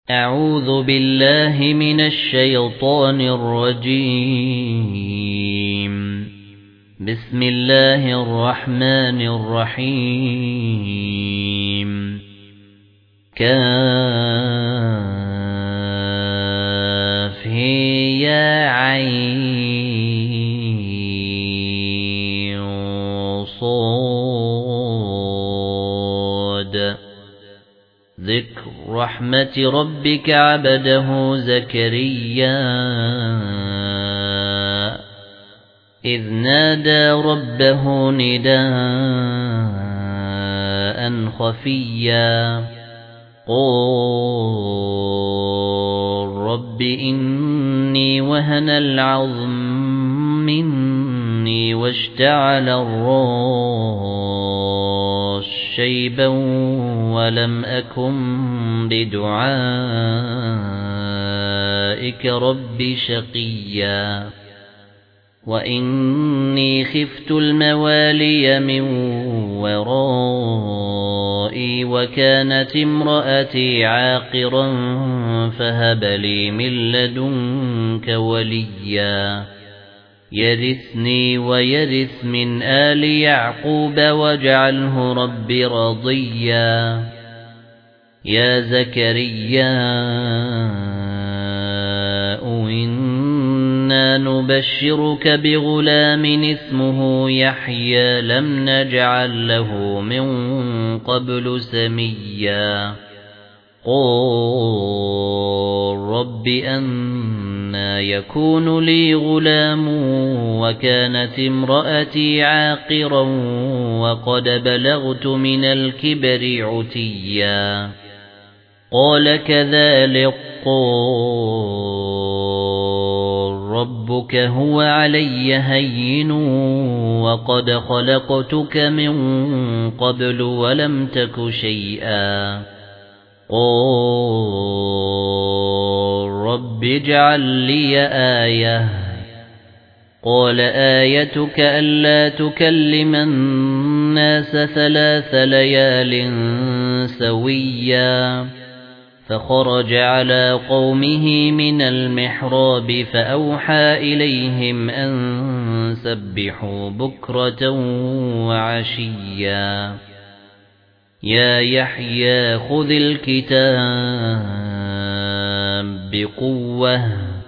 أعوذ بالله من الشيطان الرجيم. بسم الله الرحمن الرحيم. كاف يا عين صاد. ذكر رحمة ربك عبده زكريا إذ نادى ربه نداء خفيا قال رب إني وهن العظم مني واشتعل الراس شيبا ولم أكن بدعائك رب شقيا وإني خفت الموالي من ورائي وكانت امرأتي عاقرا فهب لي من لدنك وليا يرثني ويرث من آل يعقوب واجعله رب رضيا يا زكريا إنا نبشرك بغلام اسمه يحيى لم نجعل له من قبل سميا قال رب أنى يكون لي غلام وكانت امرأتي عاقرا وقد بلغت من الكبر عتيا قال كذلك قال ربك هو علي هين وقد خلقتك من قبل ولم تك شيئا قال رب اجعل لي آية قال آيتك ألا تكلم الناس 3 ليال سويا فخرج على قومه من المحراب فأوحى إليهم أن سبحوا بكرة وعشيا يا يحيى خذ الكتاب بقوة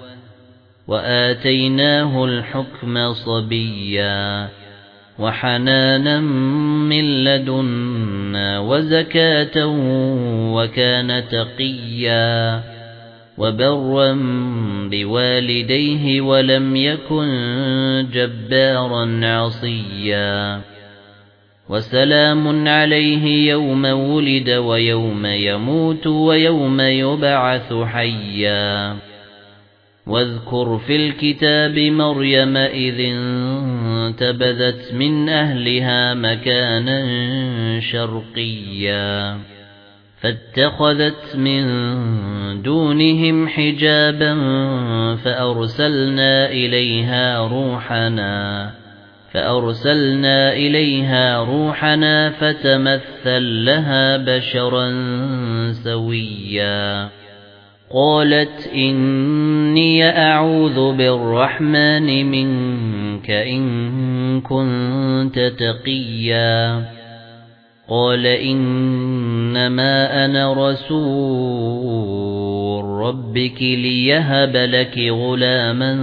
وآتيناه الحكم صبيا وحنانا من لدنا وزكاة وكان تقيا وبرا بوالديه ولم يكن جبارا عصيا وسلام عليه يوم ولد ويوم يموت ويوم يبعث حيا واذكر في الكتاب مريم إذ انتبذت من أهلها مكانا شرقيا فاتخذت من دونهم حجابا فأرسلنا إليها روحنا فتمثل لها بشرا سويا قالت إني أعوذ بالرحمن منك إن كنت تقيا قال إنما أنا رسول ربك ليهب لك غلاما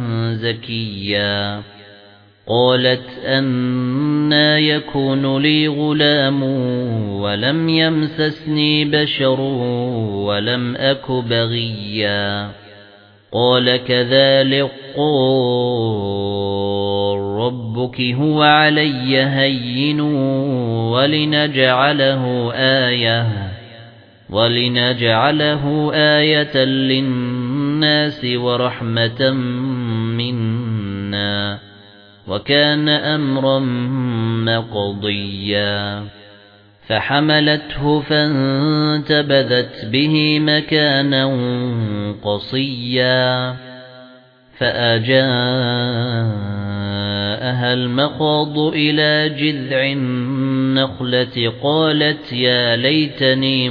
زكيا قالت أنى يكون لي غلام ولم يمسسني بشر ولم أك بغيا قال كذلك قال ربك هو علي هين ولنجعله آية للناس ورحمة منا وكان أمرا مقضيا فحملته فانتبذت به مكانا قصيا فأجاءها المخاض إلى جذع النخلة قالت يا ليتني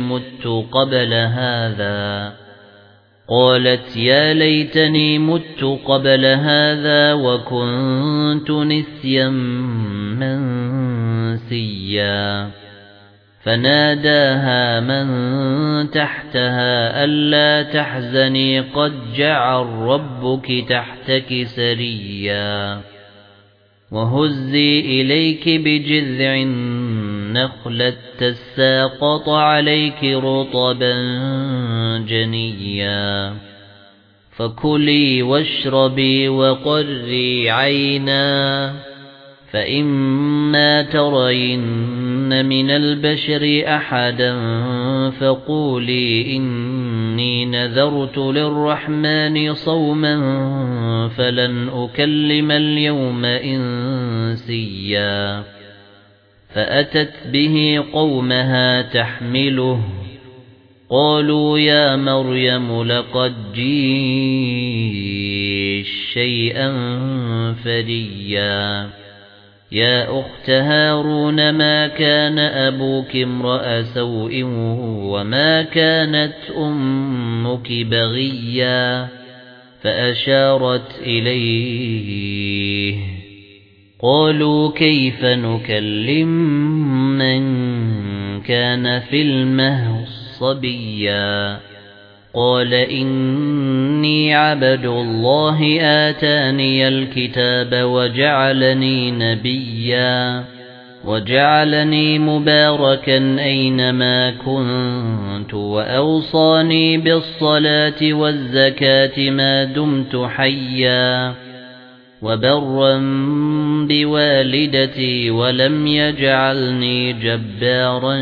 مت قبل هذا وكنت نسيا منسيا فناداها من تحتها ألا تحزني قد جعل ربك تحتك سريا وهزي إليك بجذع النخلة تساقط عليك رطبا جنيا فكلي واشربي وقري عينا فإما ترين من البشر أحدا فقولي إني نذرت للرحمن صوما فلن أكلم اليوم إنسيا فأتت به قومها تحمله قالوا يا مريم لقد جئت شيئا فريا يا أخت هارون ما كان أبوك امرأ سوء وما كانت أمك بغيا فأشارت إليه قالوا كيف نكلم من كان في المهد صبيا قال إني عبد الله آتاني الكتاب وجعلني نبيا وجعلني مباركا أينما كنت وأوصاني بالصلاة والزكاة ما دمت حيا وبرا بوالدتي ولم يجعلني جبارا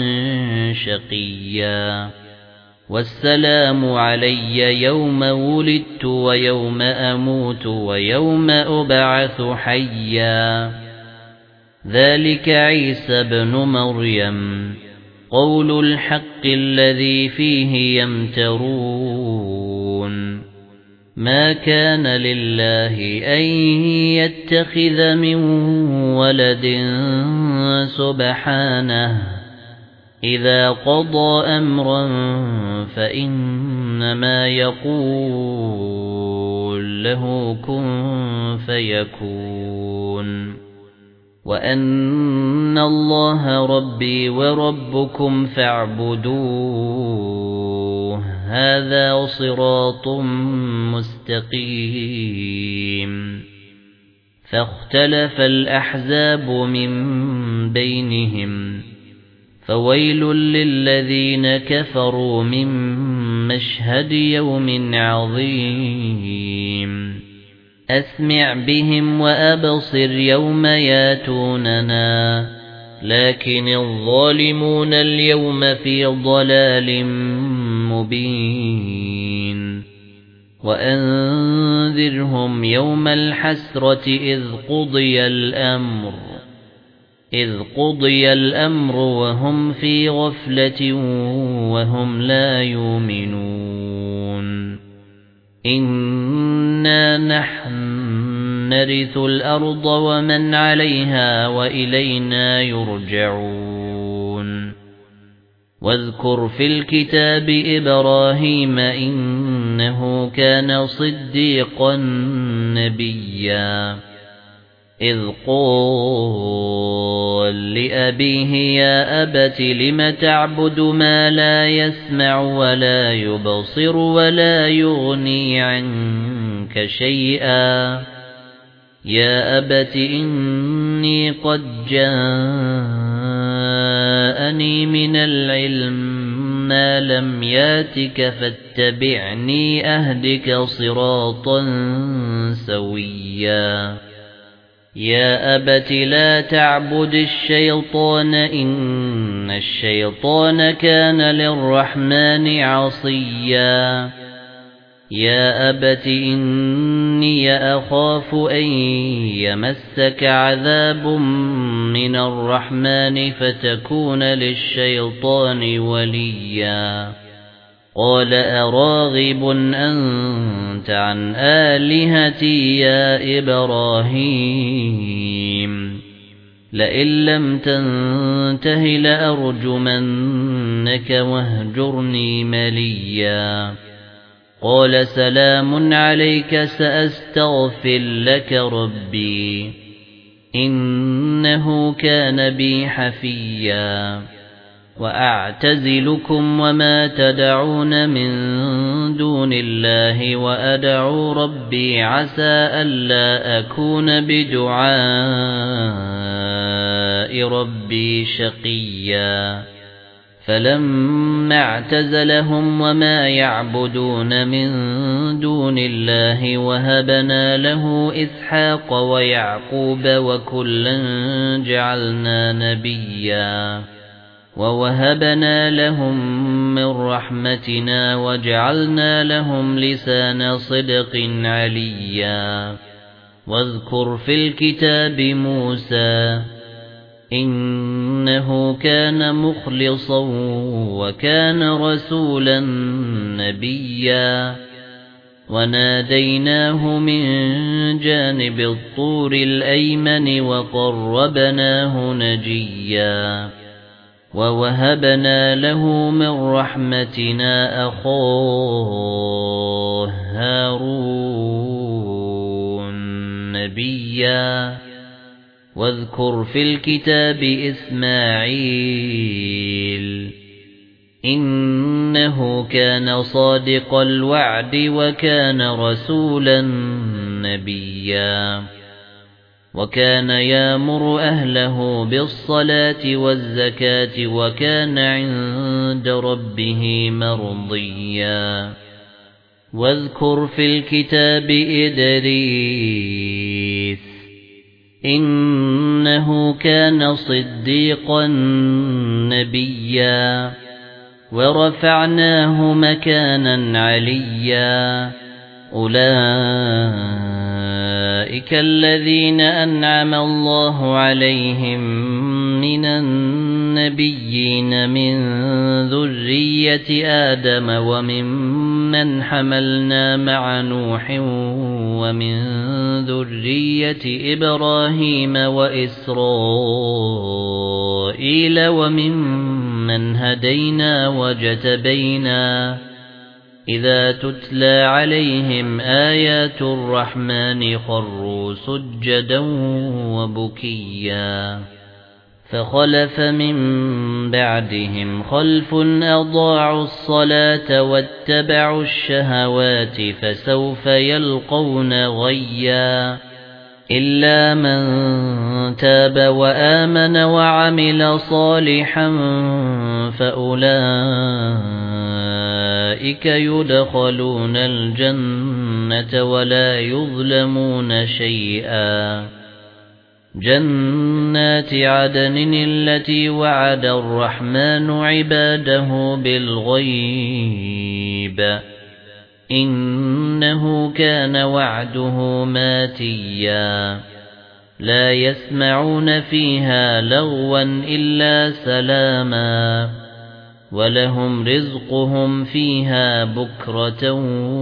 شقيا والسلام علي يوم ولدت ويوم أموت ويوم أبعث حيا ذلك عيسى ابن مريم قول الحق الذي فيه يمترون ما كان لله أن يتخذ من ولد سبحانه إذا قضى أمرا فإنما يقول له كن فيكون وأن الله ربي وربكم فاعبدوه هذا صراط مستقيم فاختلف الأحزاب من بينهم فويل للذين كفروا من مشهد يوم عظيم أسمع بهم وأبصر يوم ياتوننا لكن الظالمون اليوم في ضلال مبين وأنذرهم يوم الحسرة إذ قضي الأمر وهم في غفلة وهم لا يؤمنون إنا نحن نرث الأرض ومن عليها وإلينا يرجعون واذكر في الكتاب إبراهيم إنه كان صديقا نبيا إذ قال لأبيه يا أبت لم تعبد ما لا يسمع ولا يبصر ولا يغني عنك شيئا يا أبت إني قد جاءني من العلم ما لم ياتك فاتبعني أهدك صراطا سويا يا أبت لا تعبد الشيطان إن الشيطان كان للرحمن عصيا يا أبت إني أخاف أن يمسك عذاب من الرحمن فتكون للشيطان وليا قال أراغب أنت عن آلهتي يا إبراهيم لئن لم تنته لأرجمنك واهجرني مليا قال سلام عليك سأستغفر لك ربي إنه كان بي حفيا وأعتزلكم وما تدعون من دون الله وأدعو ربي عسى ألا أكون بدعاء ربي شقيا فلما اعتزلهم وما يعبدون من دون الله وهبنا له إسحاق ويعقوب وكلا جعلنا نبيا ووهبنا لهم من رحمتنا وجعلنا لهم لسان صدق عليا واذكر في الكتاب موسى إنه كان مخلصا وكان رسولا نبيا وناديناه من جانب الطور الأيمن وقربناه نجيا ووهبنا له من رحمتنا أخاه هارون نبيا واذكر في الكتاب إسماعيل إنه كان صادق الوعد وكان رسولا نبيا وكان يأمر أهله بالصلاة والزكاة وكان عند ربه مرضيا واذكر في الكتاب إدريس إنه كان صديقا نبيا ورفعناه مكانا عليا أولئك الذين أنعم الله عليهم من النبيين من ذرية آدم وممن حملنا مع نوح ومن ذرية إبراهيم وإسرائيل وممن هدينا وجتبينا إذا تتلى عليهم آيات الرحمن خروا سجدا وبكيا فخلف من بعدهم خلف أضاعوا الصلاة واتبعوا الشهوات فسوف يلقون غيا إلا من تاب وآمن وعمل صالحا فأولئك يدخلون الجنة ولا يظلمون شيئا جنات عدن التي وعد الرحمن عباده بالغيب إنه كان وعده ماتيا لا يسمعون فيها لغوا إلا سلاما ولهم رزقهم فيها بكرة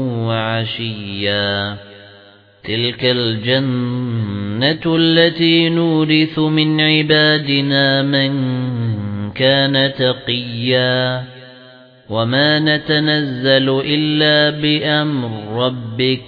وعشيا تلك الجنة التي نورث من عبادنا من كان تقيا وما نتنزل إلا بأمر ربك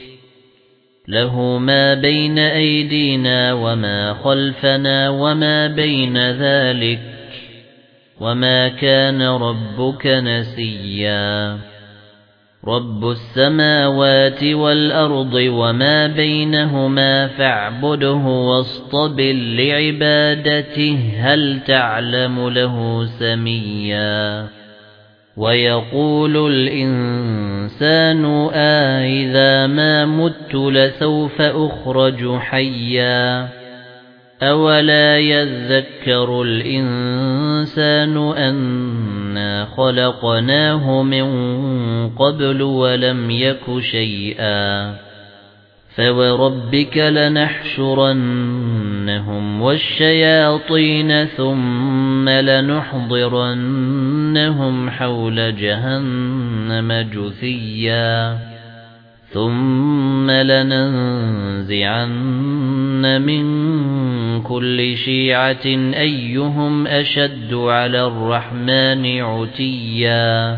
له ما بين أيدينا وما خلفنا وما بين ذلك وما كان ربك نسيا رب السماوات والأرض وما بينهما فاعبده واصطبر لعبادته هل تعلم له سميا ويقول الإنسان أإذا ما مت لسوف أخرج حيا أولا يذكر الإنسان أنا خلقناه من قبل ولم يك شيئا فوربك لنحشرنهم والشياطين ثم لنحضرنهم حول جهنم جثيا ثُمَّ لَنَنزِعَنَّ مِن كُلِّ شِيعَةٍ أَيُّهُمْ أَشَدُّ عَلَى الرَّحْمَنِ عُتِيًّا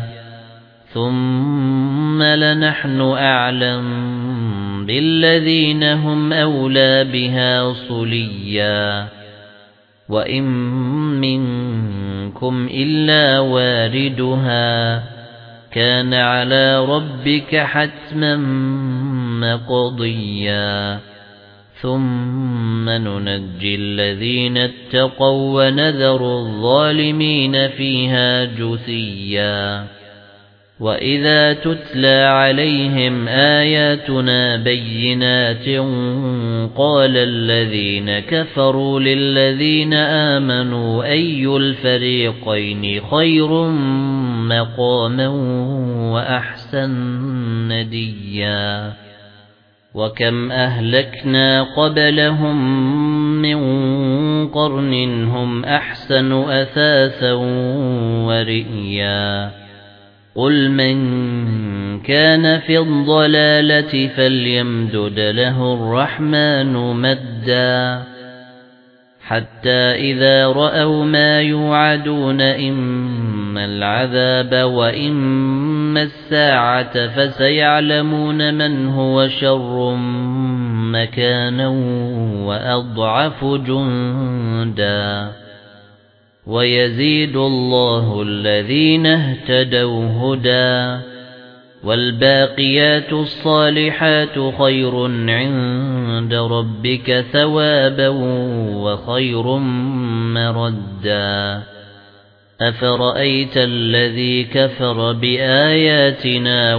ثُمَّ لَنَحْنُ أَعْلَمُ بِالَّذِينَ هُمْ أَوْلَى بِهَا صِلِيًّا وَإِن مِّنكُمْ إِلَّا وَارِدُهَا كَانَ عَلَى رَبِّكَ حَتْمًا مَّقْضِيًّا ثُمَّ نُنَجِّي الَّذِينَ اتَّقَوْا وَنَذَرُ الظَّالِمِينَ فِيهَا جُثِيًّا وَإِذَا تُتْلَى عَلَيْهِمْ آيَاتُنَا بَيِّنَاتٍ قَالَ الَّذِينَ كَفَرُوا لِلَّذِينَ آمَنُوا أَيُّ الْفَرِيقَيْنِ خَيْرٌ مَّقَامًا وَأَحْسَنُ نَدِيًّا وَكَمْ أَهْلَكْنَا قَبْلَهُم مِّن قَرْنٍ هُمْ أَحْسَنُ أَثَاثًا وَرِئْيًا قُلْ مَن كَانَ فِي الضَّلَالَةِ فَلْيَمْدُدْ لَهُ الرَّحْمَنُ مَدًّا حَتَّى إِذَا رَأَوْا مَا يُوعَدُونَ إِمَّا الْعَذَابَ وَإِمَّا السَّاعَةَ فَسَيَعْلَمُونَ مَنْ هُوَ شَرٌّ مَّكَانًا وَأَضْعَفُ جُندًا وَيَزِيدُ اللَّهُ الَّذِينَ اهْتَدَوْا هُدًى وَالْبَاقِيَاتُ الصَّالِحَاتُ خَيْرٌ عِندَ رَبِّكَ ثَوَابًا وَخَيْرٌ مَّرَدًّا أَفَرَأَيْتَ الَّذِي كَفَرَ بِآيَاتِنَا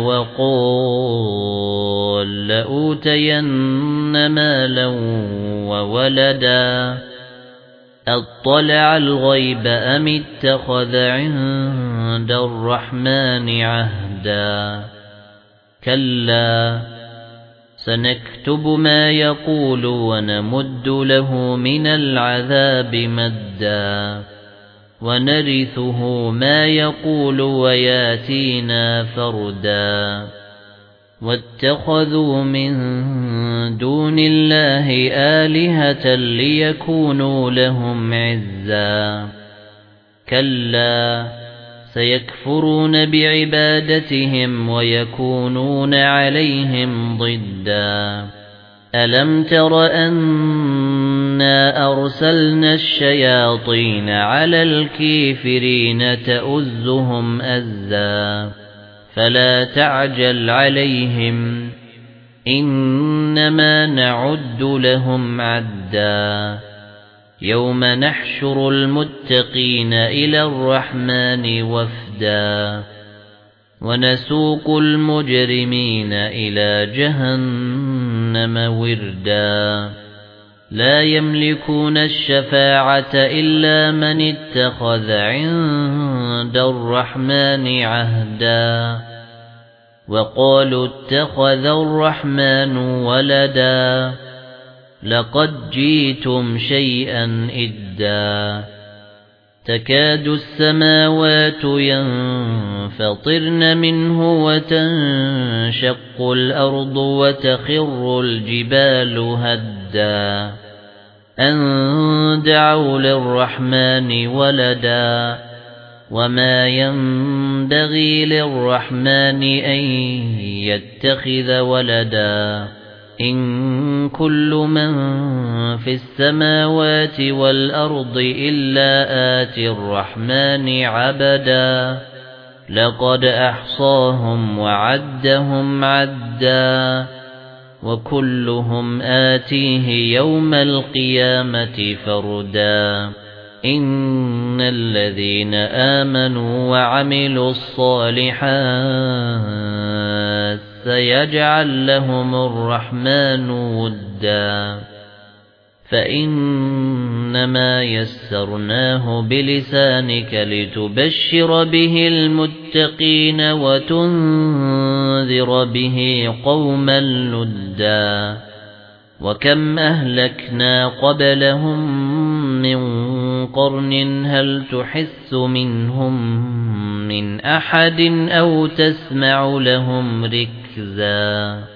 وَقَالَ لَأُوتَيَنَّ مَالًا وَوَلَدًا أَطَّلَعَ الْغَيْبَ أَمِ اتَّخَذَ عِندَ الرَّحْمَنِ عَهْدًا كَلَّا سَنَكْتُبُ مَا يَقُولُ وَنَمُدُّ لَهُ مِنَ الْعَذَابِ مَدًّا وَنَرِثُهُ مَا يَقُولُ وَيَأْتِينَا فَرْدًا وَاتَّخَذُوا مِن دُونِ اللَّهِ آلِهَةً لِيَكُونُوا لَهُمْ عِزًّا كَلَّا سَيَكْفُرُونَ بِعِبَادَتِهِمْ وَيَكُونُونَ عَلَيْهِمْ ضِدًّا أَلَمْ تَرَ أَنَّا أَرْسَلْنَا الشَّيَاطِينَ عَلَى الْكَافِرِينَ تَؤُزُّهُمْ أَزًّا فَلَا تَعْجَلْ عَلَيْهِمْ إِنَّمَا نَعُدُّ لَهُمْ عَدًّا يَوْمَ نَحْشُرُ الْمُتَّقِينَ إِلَى الرَّحْمَنِ وَفْدًا وَنَسُوقُ الْمُجْرِمِينَ إِلَى جَهَنَّمَ وِرْدًا لَا يَمْلِكُونَ الشَّفَاعَةَ إِلَّا مَنِ اتَّخَذَ عِندَ الرَّحْمَنِ عَهْدًا وَقَالُوا اتَّخَذَ الرَّحْمَنُ وَلَدًا لَقَدْ جِئْتُمْ شَيْئًا إِدًّا تَكَادُ السَّمَاوَاتُ يَنفَطِرْنَ مِنْهُ وَتَنشَقُّ الْأَرْضُ وَتَخِرُّ الْجِبَالُ هَدًّا أَن دَعَوْا لِلرَّحْمَنِ وَلَدًا وَمَا يَنبَغِي لِلرَّحْمَنِ أَن يَتَّخِذَ وَلَدًا إِن كُلُّ مَن فِي السَّمَاوَاتِ وَالْأَرْضِ إِلَّا آتِي الرَّحْمَنِ عَبْدًا لَقَدْ أَحْصَاهُمْ وَعَدَّهُمْ عَدًّا وَكُلُّهُمْ آتِيهِ يَوْمَ الْقِيَامَةِ فَرْدًا إِنَّ الَّذِينَ آمَنُوا وَعَمِلُوا الصَّالِحَاتِ سَيَجْعَل لَّهُمُ الرَّحْمَنُ وُدًّا فَإِنَّمَا يَسَّرْنَاهُ بِلِسَانِكَ لِتُبَشِّرَ بِهِ الْمُتَّقِينَ وَتُنذِرَ بِهِ قَوْمًا لُدًّا وَكَمْ أَهْلَكْنَا قَبْلَهُم مِّن قَرْنٍ هَلْ تُحِسُّ مِنْهُم مِّنْ أَحَدٍ أَوْ تَسْمَعُ لَهُمْ رِكْزًا